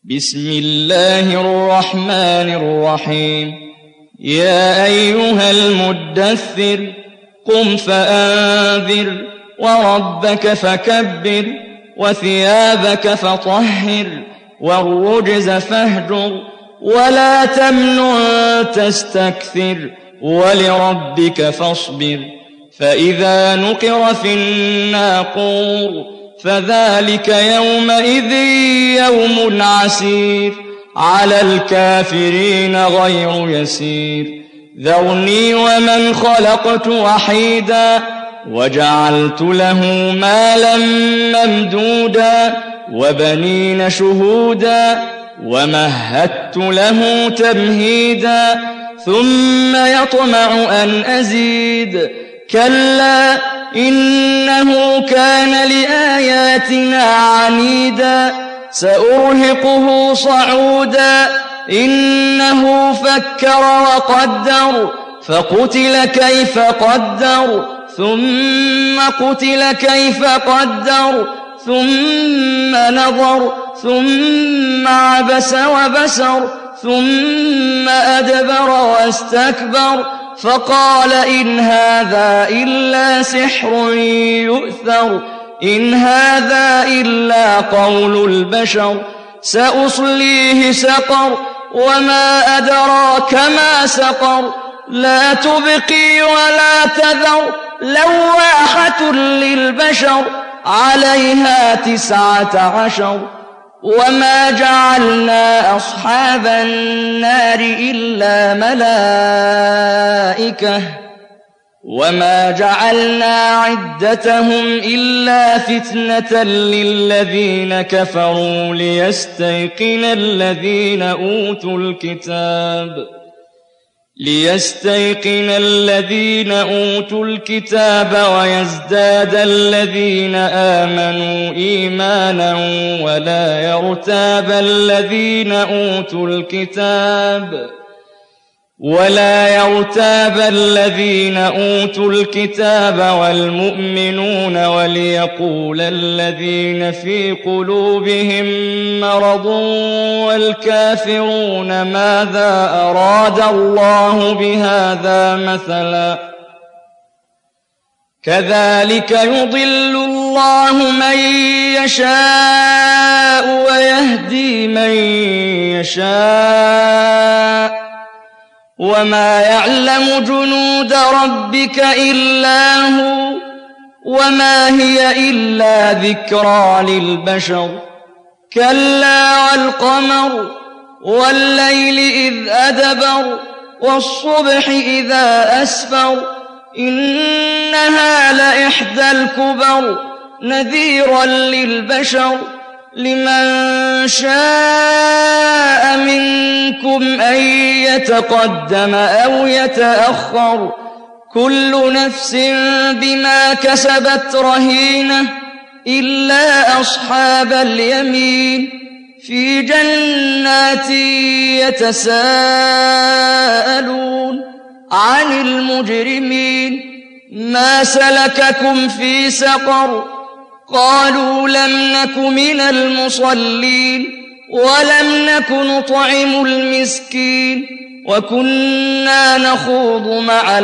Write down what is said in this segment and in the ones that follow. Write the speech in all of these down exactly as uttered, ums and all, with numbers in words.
بسم الله الرحمن الرحيم يا أيها المدثر قم فأنذر وربك فكبر وثيابك فطهر والرجز فاهجر ولا تمنن تستكثر ولربك فاصبر فإذا نقر في الناقور فذلك يومئذ يوم عسير على الكافرين غير يسير ذرني ومن خلقت وحيدا وجعلت له مالا ممدودا وبنين شهودا ومهدت له تمهيدا ثم يطمع أن أزيد كلا إنه كان لآياتنا عنيدا سأرهقه صعودا إنه فكر وقدر فقتل كيف قدر ثم قتل كيف قدر ثم نظر ثم عبس وبسر ثم أدبر واستكبر فقال إن هذا إلا سحر يؤثر إن هذا إلا قول البشر سأصليه سقر وما أدراك ما سقر لا تبقي ولا تذر لواحة للبشر عليها تسعة عشر وما جعلنا أصحاب النار إلا ملائكة وما جعلنا عدتهم إلا فتنة للذين كفروا ليستيقن الذين أوتوا الكتاب ليستيقن الذين أوتوا الكتاب ويزداد الذين آمنوا إيمانا ولا يرتاب الذين أوتوا الكتاب ولا يرتاب الذين أوتوا الكتاب والمؤمنون وليقول الذين في قلوبهم مرض والكافرون ماذا أراد الله بهذا مثلا كذلك يضل الله من يشاء ويهدي من يشاء وما يعلم جنود ربك إلا هو وما هي إلا ذكرى للبشر كلا والقمر والليل إذ أدبر والصبح إذا أسفر إنها لإحدى الكبر نذيرا للبشر لمن شاء منكم أن يتقدم أو يتأخر كل نفس بما كسبت رهينة إلا أصحاب اليمين في جنات يتساءلون عن المجرمين ما سلككم في سقر قالوا لم نك من المصلين ولم نك نطعم المسكين وكنا نخوض مع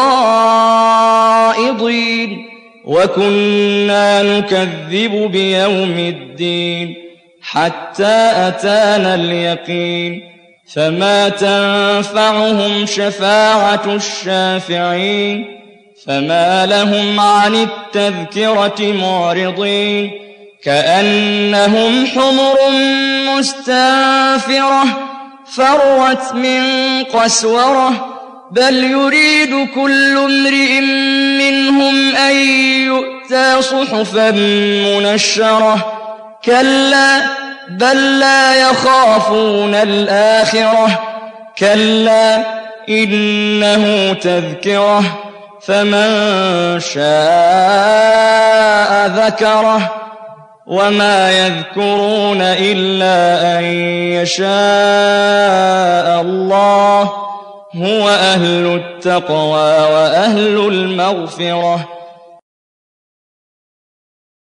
الخائضين وكنا نكذب بيوم الدين حتى أتانا اليقين فما تنفعهم شفاعة الشافعين فما لهم عن التذكرة معرضين كأنهم حمر مستنفرة فرت من قسورة بل يريد كل امرئ منهم أن يؤتى صحفا منشرة كلا بل لا يخافون الآخرة كلا إنه تذكرة فمن شاء ذكره وما يذكرون إلا أن يشاء الله هو أهل التقوى وأهل المغفرة